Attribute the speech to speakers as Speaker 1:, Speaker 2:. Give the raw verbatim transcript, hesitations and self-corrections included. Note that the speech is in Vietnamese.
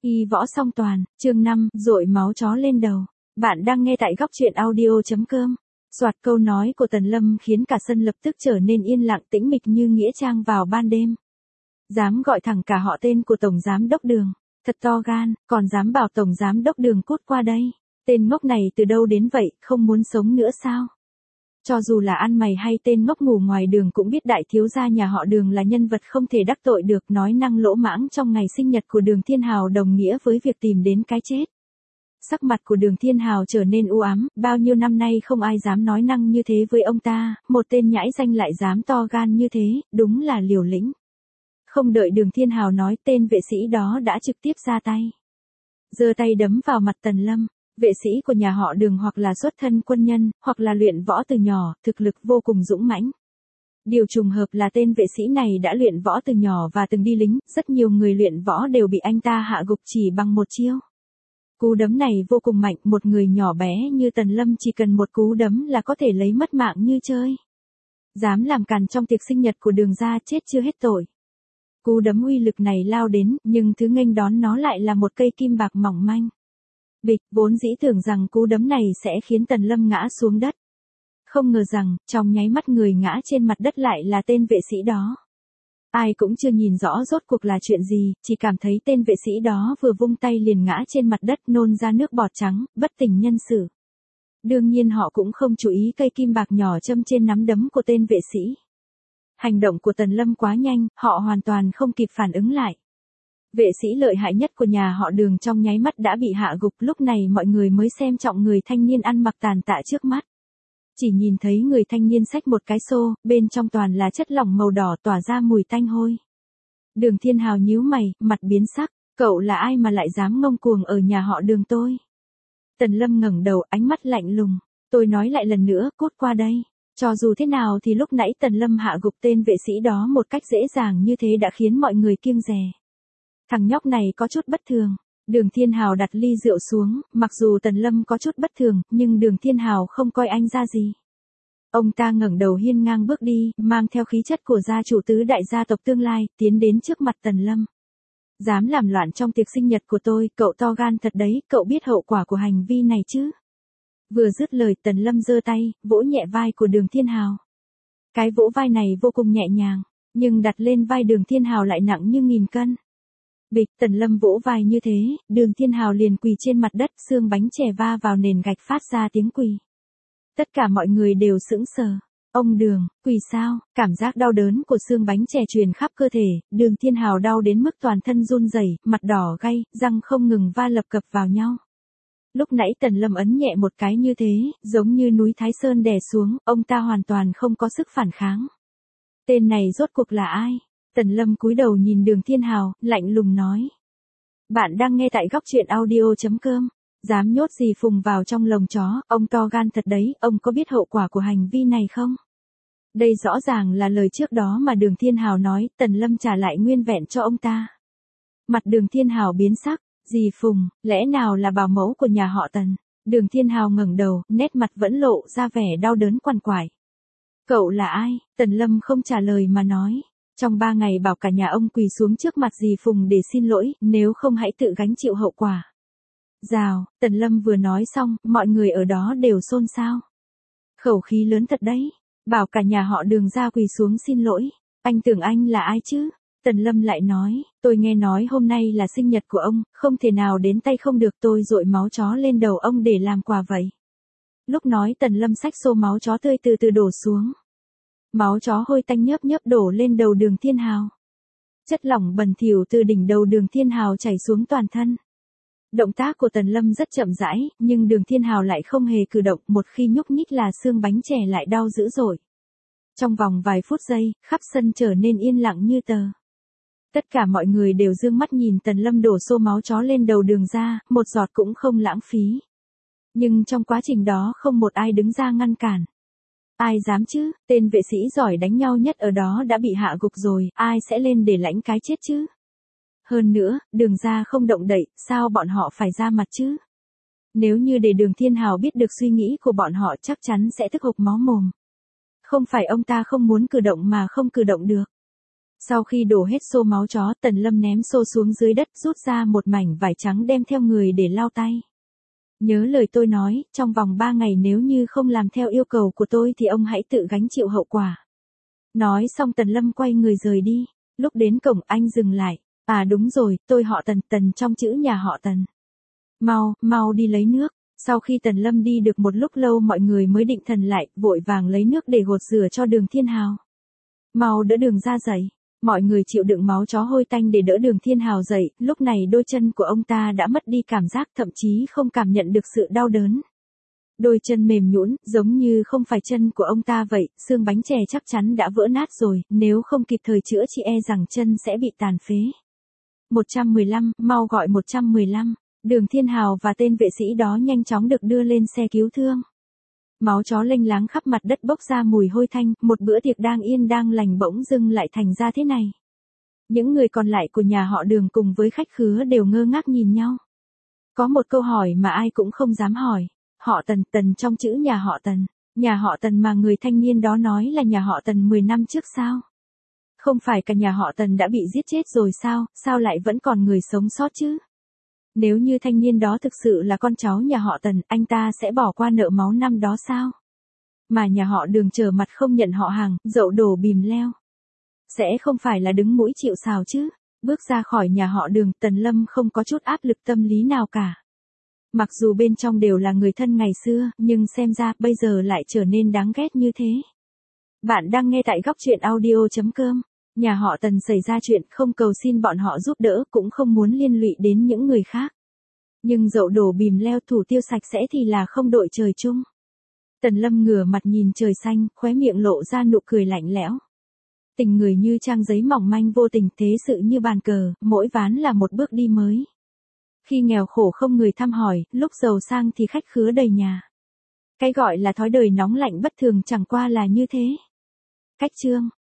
Speaker 1: Y võ song toàn, chương năm, dội máu chó lên đầu. Bạn đang nghe tại góc truyện audio.com. Soạt câu nói của Tần Lâm khiến cả sân lập tức trở nên yên lặng tĩnh mịch như nghĩa trang vào ban đêm. Dám gọi thẳng cả họ tên của Tổng Giám Đốc Đường. Thật to gan, còn dám bảo Tổng Giám Đốc Đường cút qua đây. Tên ngốc này từ đâu đến vậy, không muốn sống nữa sao? Cho dù là ăn mày hay tên ngốc ngủ ngoài đường cũng biết đại thiếu gia nhà họ Đường là nhân vật không thể đắc tội được, nói năng lỗ mãng trong ngày sinh nhật của Đường Thiên Hào đồng nghĩa với việc tìm đến cái chết. Sắc mặt của Đường Thiên Hào trở nên u ám, bao nhiêu năm nay không ai dám nói năng như thế với ông ta, một tên nhãi danh lại dám to gan như thế, đúng là liều lĩnh. Không đợi Đường Thiên Hào nói, tên vệ sĩ đó đã trực tiếp ra tay. Giơ tay đấm vào mặt Tần Lâm. Vệ sĩ của nhà họ Đường hoặc là xuất thân quân nhân, hoặc là luyện võ từ nhỏ, thực lực vô cùng dũng mãnh. Điều trùng hợp là tên vệ sĩ này đã luyện võ từ nhỏ và từng đi lính, rất nhiều người luyện võ đều bị anh ta hạ gục chỉ bằng một chiêu. Cú đấm này vô cùng mạnh, một người nhỏ bé như Tần Lâm chỉ cần một cú đấm là có thể lấy mất mạng như chơi. Dám làm càn trong tiệc sinh nhật của Đường gia, chết chưa hết tội. Cú đấm uy lực này lao đến, nhưng thứ nghênh đón nó lại là một cây kim bạc mỏng manh. Bịch, vốn dĩ tưởng rằng cú đấm này sẽ khiến Tần Lâm ngã xuống đất. Không ngờ rằng, trong nháy mắt người ngã trên mặt đất lại là tên vệ sĩ đó. Ai cũng chưa nhìn rõ rốt cuộc là chuyện gì, chỉ cảm thấy tên vệ sĩ đó vừa vung tay liền ngã trên mặt đất, nôn ra nước bọt trắng, bất tỉnh nhân sự. Đương nhiên họ cũng không chú ý cây kim bạc nhỏ châm trên nắm đấm của tên vệ sĩ. Hành động của Tần Lâm quá nhanh, họ hoàn toàn không kịp phản ứng lại. Vệ sĩ lợi hại nhất của nhà họ Đường trong nháy mắt đã bị hạ gục, lúc này mọi người mới xem trọng người thanh niên ăn mặc tàn tạ trước mắt. Chỉ nhìn thấy người thanh niên xách một cái xô, bên trong toàn là chất lỏng màu đỏ tỏa ra mùi tanh hôi. Đường Thiên Hào nhíu mày, mặt biến sắc, cậu là ai mà lại dám ngông cuồng ở nhà họ Đường tôi? Tần Lâm ngẩng đầu, ánh mắt lạnh lùng, tôi nói lại lần nữa, cút qua đây. Cho dù thế nào thì lúc nãy Tần Lâm hạ gục tên vệ sĩ đó một cách dễ dàng như thế đã khiến mọi người kiêng dè. Thằng nhóc này có chút bất thường. Đường Thiên Hào đặt ly rượu xuống, mặc dù Tần Lâm có chút bất thường, nhưng Đường Thiên Hào không coi anh ra gì. Ông ta ngẩng đầu hiên ngang bước đi, mang theo khí chất của gia chủ tứ đại gia tộc tương lai, tiến đến trước mặt Tần Lâm. Dám làm loạn trong tiệc sinh nhật của tôi, cậu to gan thật đấy, cậu biết hậu quả của hành vi này chứ? Vừa dứt lời, Tần Lâm giơ tay, vỗ nhẹ vai của Đường Thiên Hào. Cái vỗ vai này vô cùng nhẹ nhàng, nhưng đặt lên vai Đường Thiên Hào lại nặng như nghìn cân. Bịch, Tần Lâm vỗ vai như thế, Đường Thiên Hào liền quỳ trên mặt đất, xương bánh chè va vào nền gạch phát ra tiếng quỳ. Tất cả mọi người đều sững sờ. Ông Đường, quỳ sao? Cảm giác đau đớn của xương bánh chè truyền khắp cơ thể, Đường Thiên Hào đau đến mức toàn thân run rẩy, mặt đỏ gay, răng không ngừng va lập cập vào nhau. Lúc nãy Tần Lâm ấn nhẹ một cái như thế, giống như núi Thái Sơn đè xuống, ông ta hoàn toàn không có sức phản kháng. Tên này rốt cuộc là ai? Tần Lâm cúi đầu nhìn Đường Thiên Hào, lạnh lùng nói. Bạn đang nghe tại góc truyện audio.com. Dám nhốt dì Phùng vào trong lồng chó, ông to gan thật đấy, ông có biết hậu quả của hành vi này không? Đây rõ ràng là lời trước đó mà Đường Thiên Hào nói, Tần Lâm trả lại nguyên vẹn cho ông ta. Mặt Đường Thiên Hào biến sắc, dì Phùng, lẽ nào là bảo mẫu của nhà họ Tần? Đường Thiên Hào ngẩng đầu, nét mặt vẫn lộ ra vẻ đau đớn quằn quại. Cậu là ai? Tần Lâm không trả lời mà nói. Trong ba ngày bảo cả nhà ông quỳ xuống trước mặt dì Phùng để xin lỗi, nếu không hãy tự gánh chịu hậu quả. Rào, Tần Lâm vừa nói xong, mọi người ở đó đều xôn xao. Khẩu khí lớn thật đấy, bảo cả nhà họ Đường ra quỳ xuống xin lỗi, anh tưởng anh là ai chứ? Tần Lâm lại nói, tôi nghe nói hôm nay là sinh nhật của ông, không thể nào đến tay không được, tôi dội máu chó lên đầu ông để làm quà vậy. Lúc nói Tần Lâm xách xô máu chó tươi từ từ đổ xuống. Máu chó hôi tanh nhớp nhớp đổ lên đầu Đường Thiên Hào. Chất lỏng bẩn thỉu từ đỉnh đầu Đường Thiên Hào chảy xuống toàn thân. Động tác của Tần Lâm rất chậm rãi, nhưng Đường Thiên Hào lại không hề cử động, một khi nhúc nhích là xương bánh chè lại đau dữ dội. Trong vòng vài phút giây, khắp sân trở nên yên lặng như tờ. Tất cả mọi người đều dương mắt nhìn Tần Lâm đổ xô máu chó lên đầu Đường ra, một giọt cũng không lãng phí. Nhưng trong quá trình đó không một ai đứng ra ngăn cản. Ai dám chứ, tên vệ sĩ giỏi đánh nhau nhất ở đó đã bị hạ gục rồi, ai sẽ lên để lãnh cái chết chứ? Hơn nữa, Đường ra không động đậy, sao bọn họ phải ra mặt chứ? Nếu như để Đường Thiên Hào biết được suy nghĩ của bọn họ chắc chắn sẽ tức hộc máu mồm. Không phải ông ta không muốn cử động mà không cử động được. Sau khi đổ hết xô máu chó, Tần Lâm ném xô xuống dưới đất, rút ra một mảnh vải trắng đem theo người để lau tay. Nhớ lời tôi nói, trong vòng ba ngày nếu như không làm theo yêu cầu của tôi thì ông hãy tự gánh chịu hậu quả. Nói xong Tần Lâm quay người rời đi. Lúc đến cổng anh dừng lại. À đúng rồi, tôi họ Tần, Tần trong chữ nhà họ Tần. Mau, mau đi lấy nước. Sau khi Tần Lâm đi được một lúc lâu mọi người mới định thần lại, vội vàng lấy nước để gột rửa cho Đường Thiên Hào. Mau đỡ Đường ra dậy. Mọi người chịu đựng máu chó hôi tanh để đỡ Đường Thiên Hào dậy, lúc này đôi chân của ông ta đã mất đi cảm giác, thậm chí không cảm nhận được sự đau đớn. Đôi chân mềm nhũn, giống như không phải chân của ông ta vậy, xương bánh chè chắc chắn đã vỡ nát rồi, nếu không kịp thời chữa trị e rằng chân sẽ bị tàn phế. một trăm mười lăm, mau gọi một trăm mười lăm. Đường Thiên Hào và tên vệ sĩ đó nhanh chóng được đưa lên xe cứu thương. Máu chó lênh láng khắp mặt đất bốc ra mùi hôi thanh, một bữa tiệc đang yên đang lành bỗng dưng lại thành ra thế này. Những người còn lại của nhà họ Đường cùng với khách khứa đều ngơ ngác nhìn nhau. Có một câu hỏi mà ai cũng không dám hỏi. Họ Tần, Tần trong chữ nhà họ Tần. Nhà họ Tần mà người thanh niên đó nói là nhà họ Tần mười năm trước sao? Không phải cả nhà họ Tần đã bị giết chết rồi sao, sao lại vẫn còn người sống sót chứ? Nếu như thanh niên đó thực sự là con cháu nhà họ Tần, anh ta sẽ bỏ qua nợ máu năm đó sao? Mà nhà họ Đường trở mặt không nhận họ hàng, dậu đổ bìm leo. Sẽ không phải là đứng mũi chịu sào chứ? Bước ra khỏi nhà họ Đường, Tần Lâm không có chút áp lực tâm lý nào cả. Mặc dù bên trong đều là người thân ngày xưa, nhưng xem ra bây giờ lại trở nên đáng ghét như thế. Bạn đang nghe tại góc truyện audio chấm com. Nhà họ Tần xảy ra chuyện, không cầu xin bọn họ giúp đỡ, cũng không muốn liên lụy đến những người khác. Nhưng dậu đổ bìm leo thủ tiêu sạch sẽ thì là không đội trời chung. Tần Lâm ngửa mặt nhìn trời xanh, khóe miệng lộ ra nụ cười lạnh lẽo. Tình người như trang giấy mỏng manh vô tình, thế sự như bàn cờ, mỗi ván là một bước đi mới. Khi nghèo khổ không người thăm hỏi, lúc giàu sang thì khách khứa đầy nhà. Cái gọi là thói đời nóng lạnh bất thường chẳng qua là như thế. Cách chương